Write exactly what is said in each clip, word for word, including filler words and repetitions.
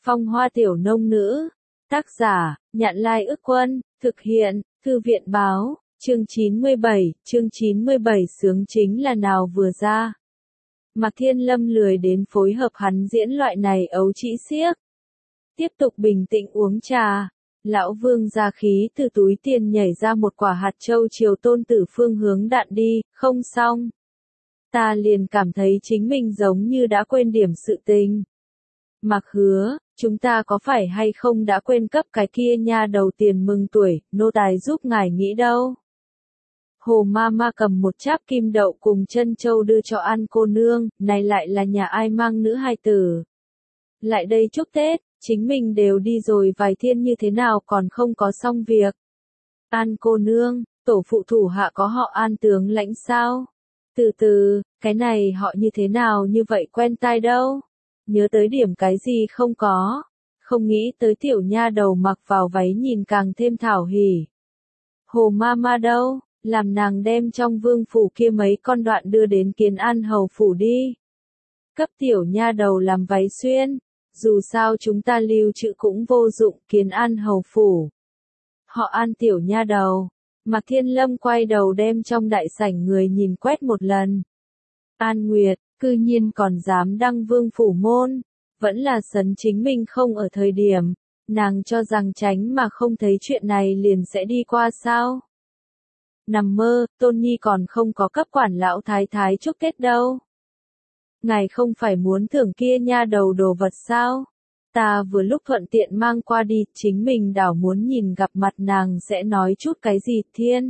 Phong hoa tiểu nông nữ. Tác giả, Nhạn Lai Ức Quân, thực hiện, Thư viện Báo, chương chín mươi bảy, chương chín mươi bảy sướng chính là nào vừa ra. Mạc Thiên Lâm lười đến phối hợp hắn diễn loại này ấu trĩ xiếc. Tiếp tục bình tĩnh uống trà. Lão Vương ra khí từ túi tiền nhảy ra một quả hạt châu chiều Tôn Tử phương hướng đạn đi, không xong. Ta liền cảm thấy chính mình giống như đã quên điểm sự tình. Mạc Hứa, chúng ta có phải hay không đã quên cấp cái kia nha đầu tiền mừng tuổi, nô tài giúp ngài nghĩ đâu. Hồ ma ma cầm một cháp kim đậu cùng chân châu đưa cho An cô nương, này lại là nhà ai mang nữ hài tử. Lại đây chúc Tết, chính mình đều đi rồi vài thiên như thế nào còn không có xong việc. An cô nương, tổ phụ thủ hạ có họ An tướng lãnh sao? Từ từ, cái này họ như thế nào như vậy quen tai đâu? Nhớ tới điểm cái gì không có? Không nghĩ tới tiểu nha đầu mặc vào váy nhìn càng thêm thảo hỉ. Hồ ma ma đâu? Làm nàng đem trong vương phủ kia mấy con đoạn đưa đến Kiến An hầu phủ đi. Cấp tiểu nha đầu làm váy xuyên. Dù sao chúng ta lưu trữ cũng vô dụng. Kiến An hầu phủ. Họ An tiểu nha đầu. Mạc Thiên Lâm quay đầu đem trong đại sảnh người nhìn quét một lần. An Nguyệt, cư nhiên còn dám đăng vương phủ môn. Vẫn là sấn chính mình không ở thời điểm. Nàng cho rằng tránh mà không thấy chuyện này liền sẽ đi qua sao. Nằm mơ, Tôn Nhi còn không có cấp quản lão thái thái chúc Tết đâu. Ngài không phải muốn thưởng kia nha đầu đồ vật sao? Ta vừa lúc thuận tiện mang qua đi, chính mình đảo muốn nhìn gặp mặt nàng sẽ nói chút cái gì. Thiên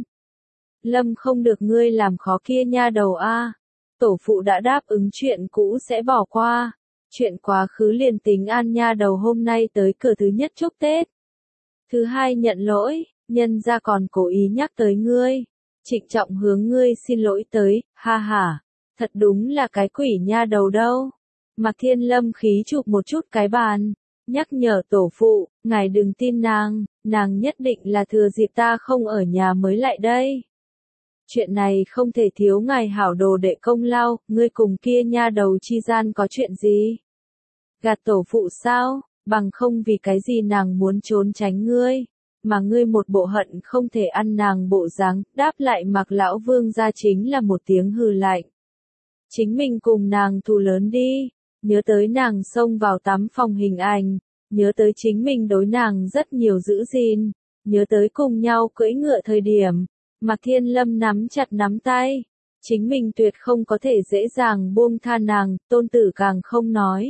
Lâm không được ngươi làm khó kia nha đầu a. Tổ phụ đã đáp ứng chuyện cũ sẽ bỏ qua. Chuyện quá khứ liền tính An nha đầu hôm nay tới cửa thứ nhất chúc Tết. Thứ hai nhận lỗi, nhân ra còn cố ý nhắc tới ngươi. Trịnh trọng hướng ngươi xin lỗi tới, ha ha. Thật đúng là cái quỷ nha đầu đâu. Mạc Thiên Lâm khí chụp một chút cái bàn. Nhắc nhở tổ phụ, ngài đừng tin nàng, nàng nhất định là thừa dịp ta không ở nhà mới lại đây. Chuyện này không thể thiếu ngài hảo đồ đệ công lao, ngươi cùng kia nha đầu chi gian có chuyện gì? Gạt tổ phụ sao, bằng không vì cái gì nàng muốn trốn tránh ngươi, mà ngươi một bộ hận không thể ăn nàng bộ dáng, đáp lại Mạc lão Vương ra chính là một tiếng hừ lạnh. Chính mình cùng nàng thù lớn đi, nhớ tới nàng xông vào tắm phòng hình ảnh, nhớ tới chính mình đối nàng rất nhiều giữ gìn, nhớ tới cùng nhau cưỡi ngựa thời điểm. Mạc Thiên Lâm nắm chặt nắm tay, chính mình tuyệt không có thể dễ dàng buông tha nàng, Tôn Tử càng không nói.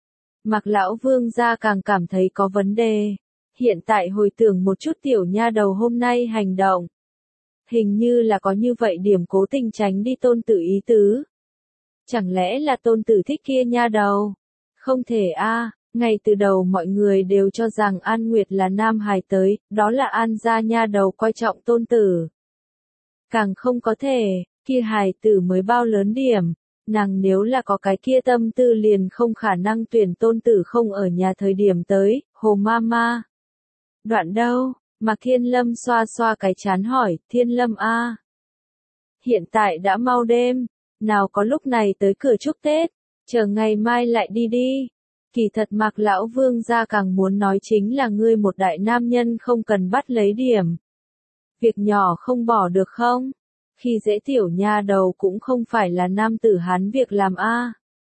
Mạc lão Vương gia càng cảm thấy có vấn đề, hiện tại hồi tưởng một chút tiểu nha đầu hôm nay hành động. Hình như là có như vậy điểm cố tình tránh đi Tôn Tử ý tứ. Chẳng lẽ là Tôn Tử thích kia nha đầu? Không thể a. À. Ngay từ đầu mọi người đều cho rằng An Nguyệt là nam hài tới, đó là An gia nha đầu coi trọng Tôn Tử. Càng không có thể, kia hài tử mới bao lớn điểm, nàng nếu là có cái kia tâm tư liền không khả năng tuyển Tôn Tử không ở nhà thời điểm tới, Hồ ma ma. Đoạn đâu, Mạc Thiên Lâm xoa xoa cái chán hỏi, Thiên Lâm a. Hiện tại đã mau đêm, nào có lúc này tới cửa chúc Tết, chờ ngày mai lại đi đi. Kỳ thật Mạc lão Vương gia càng muốn nói chính là ngươi một đại nam nhân không cần bắt lấy điểm. Việc nhỏ không bỏ được không? Khi dễ tiểu nha đầu cũng không phải là nam tử hán việc làm a. À.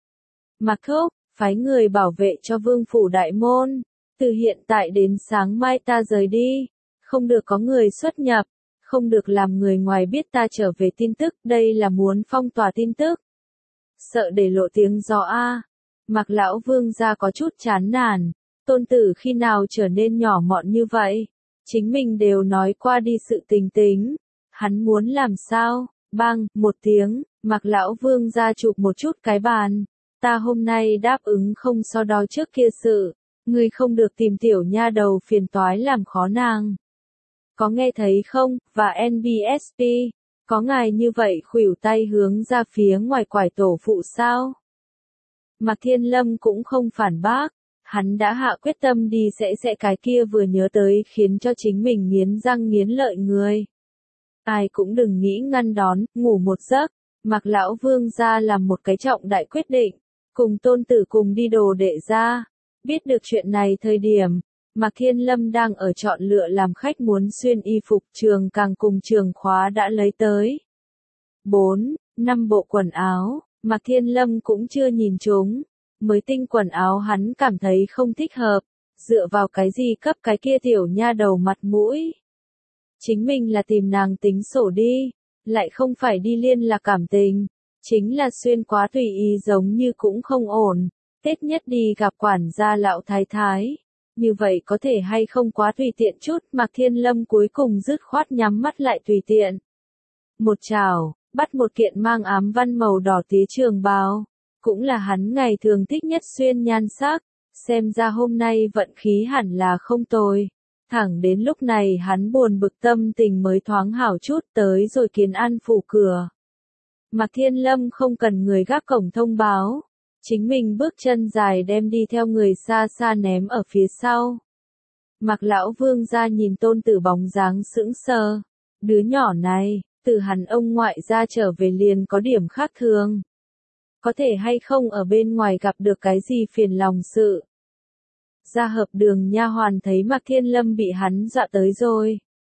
Mạc Thúc, phái người bảo vệ cho vương phủ đại môn. Từ hiện tại đến sáng mai ta rời đi. Không được có người xuất nhập. Không được làm người ngoài biết ta trở về tin tức. Đây là muốn phong tỏa tin tức. Sợ để lộ tiếng gió a. À. Mạc lão Vương gia có chút chán nản. Tôn Tử khi nào trở nên nhỏ mọn như vậy? Chính mình đều nói qua đi sự tình tính. Hắn muốn làm sao? Bang, một tiếng, Mạc lão Vương gia chụp một chút cái bàn. Ta hôm nay đáp ứng không so đo trước kia sự. Ngươi không được tìm tiểu nha đầu phiền toái làm khó nàng. Có nghe thấy không? Và en bê ét pê, có ngài như vậy khuỷu tay hướng ra phía ngoài quải tổ phụ sao? Mạc Thiên Lâm cũng không phản bác. Hắn đã hạ quyết tâm đi sẽ sẽ cái kia vừa nhớ tới khiến cho chính mình nghiến răng nghiến lợi người. Ai cũng đừng nghĩ ngăn đón, ngủ một giấc. Mạc lão Vương gia làm một cái trọng đại quyết định. Cùng Tôn Tử cùng đi đồ đệ ra. Biết được chuyện này thời điểm, Mạc Thiên Lâm đang ở chọn lựa làm khách muốn xuyên y phục trường càng cùng trường khóa đã lấy tới. bốn, năm bộ quần áo, Mạc Thiên Lâm cũng chưa nhìn chúng. Mới tinh quần áo hắn cảm thấy không thích hợp, dựa vào cái gì cấp cái kia tiểu nha đầu mặt mũi. Chính mình là tìm nàng tính sổ đi, lại không phải đi liên là cảm tình, chính là xuyên quá tùy ý giống như cũng không ổn. Tết nhất đi gặp quản gia lão thái thái, như vậy có thể hay không quá tùy tiện chút. Mạc Thiên Lâm cuối cùng dứt khoát nhắm mắt lại tùy tiện. Một chảo, bắt một kiện mang ám văn màu đỏ tía trường bào, cũng là hắn ngày thường thích nhất xuyên nhan sắc, xem ra hôm nay vận khí hẳn là không tồi. Thẳng đến lúc này hắn buồn bực tâm tình mới thoáng hảo chút tới rồi Kiến An phủ cửa. Mạc Thiên Lâm không cần người gác cổng thông báo, chính mình bước chân dài đem đi theo người xa xa ném ở phía sau. Mạc lão vương ra nhìn tôn tử bóng dáng sững sờ, đứa nhỏ này, từ hắn ông ngoại ra trở về liền có điểm khác thường. Có thể hay không ở bên ngoài gặp được cái gì phiền lòng sự. Ra hợp đường nha hoàn thấy Mạc Thiên Lâm bị hắn dọa tới rồi.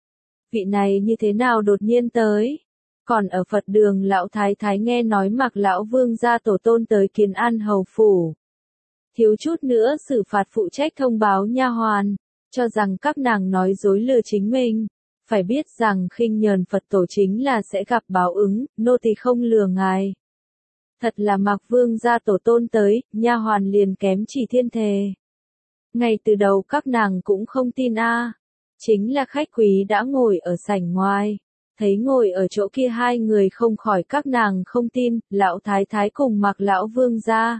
Vị này như thế nào đột nhiên tới? Còn ở Phật đường lão thái thái nghe nói Mạc lão vương gia tổ tôn tới Kiến An hầu phủ. Thiếu chút nữa xử phạt phụ trách thông báo nha hoàn, cho rằng các nàng nói dối lừa chính mình. Phải biết rằng khinh nhờn Phật tổ chính là sẽ gặp báo ứng, nô tỳ không lừa ngài. Thật là Mạc vương gia tổ tôn tới, nha hoàn liền kém chỉ thiên thề. Ngay từ đầu các nàng cũng không tin a, à. Chính là khách quý đã ngồi ở sảnh ngoài, thấy ngồi ở chỗ kia hai người không khỏi các nàng không tin, lão thái thái cùng Mạc lão vương gia.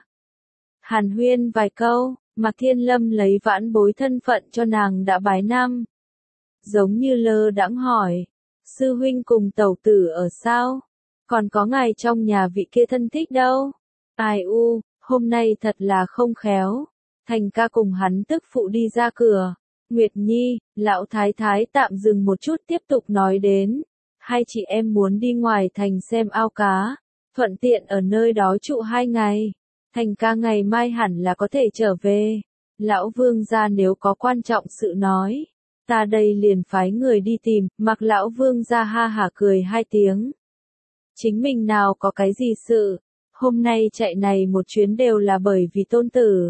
Hàn huyên vài câu, Mạc Thiên Lâm lấy vãn bối thân phận cho nàng đã bái năm. Giống như lơ đãng hỏi, sư huynh cùng tẩu tử ở sao? Còn có ngài trong nhà vị kia thân thích đâu? Ai u, hôm nay thật là không khéo. Thành ca cùng hắn tức phụ đi ra cửa. Nguyệt Nhi, lão thái thái tạm dừng một chút tiếp tục nói đến. Hai chị em muốn đi ngoài thành xem ao cá. Thuận tiện ở nơi đó trụ hai ngày. Thành ca ngày mai hẳn là có thể trở về. Lão vương gia nếu có quan trọng sự nói. Ta đây liền phái người đi tìm. Mặc lão vương gia ha hả cười hai tiếng. Chính mình nào có cái gì sự. Hôm nay chạy này một chuyến đều là bởi vì tôn tử.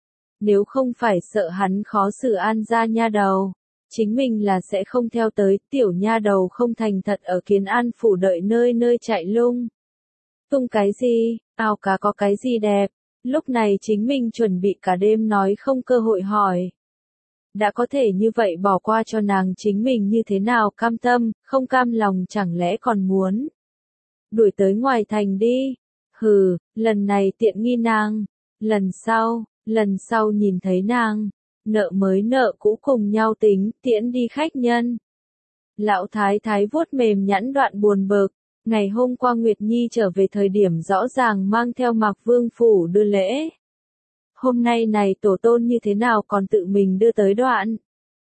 Nếu không phải sợ hắn khó xử an gia nha đầu, chính mình là sẽ không theo tới. Tiểu nha đầu không thành thật ở Kiến An phủ đợi nơi nơi chạy lung tung cái gì, ao cá có cái gì đẹp. Lúc này chính mình chuẩn bị cả đêm nói không cơ hội hỏi. Đã có thể như vậy bỏ qua cho nàng chính mình như thế nào cam tâm, không cam lòng chẳng lẽ còn muốn đuổi tới ngoài thành đi. Hừ, lần này tiện nghi nàng, lần sau, lần sau nhìn thấy nàng, nợ mới nợ cũ cùng nhau tính, tiễn đi khách nhân. Lão thái thái vuốt mềm nhẵn đoạn buồn bực, ngày hôm qua Nguyệt Nhi trở về thời điểm rõ ràng mang theo Mạc Vương phủ đưa lễ. Hôm nay này tổ tôn như thế nào còn tự mình đưa tới đoạn?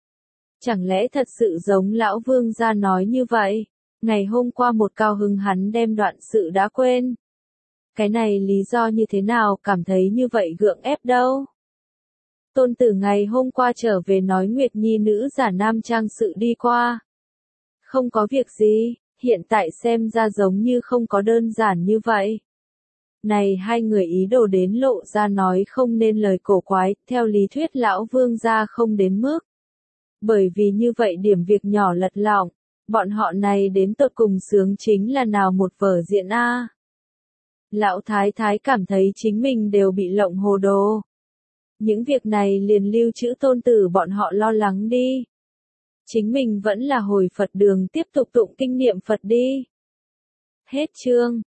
Chẳng lẽ thật sự giống lão vương gia nói như vậy? Ngày hôm qua một cao hứng hắn đem đoạn sự đã quên. Cái này lý do như thế nào cảm thấy như vậy gượng ép đâu? Tôn tử ngày hôm qua trở về nói Nguyệt Nhi nữ giả nam trang sự đi qua. Không có việc gì, hiện tại xem ra giống như không có đơn giản như vậy. Này hai người ý đồ đến lộ ra nói không nên lời cổ quái, theo lý thuyết lão vương gia không đến mức. Bởi vì như vậy điểm việc nhỏ lật lọng, bọn họ này đến tột cùng sướng chính là nào một vở diễn a. Lão thái thái cảm thấy chính mình đều bị lộng hồ đồ. Những việc này liền lưu trữ tôn tử bọn họ lo lắng đi. Chính mình vẫn là hồi Phật đường tiếp tục tụng kinh niệm Phật đi. Hết chương.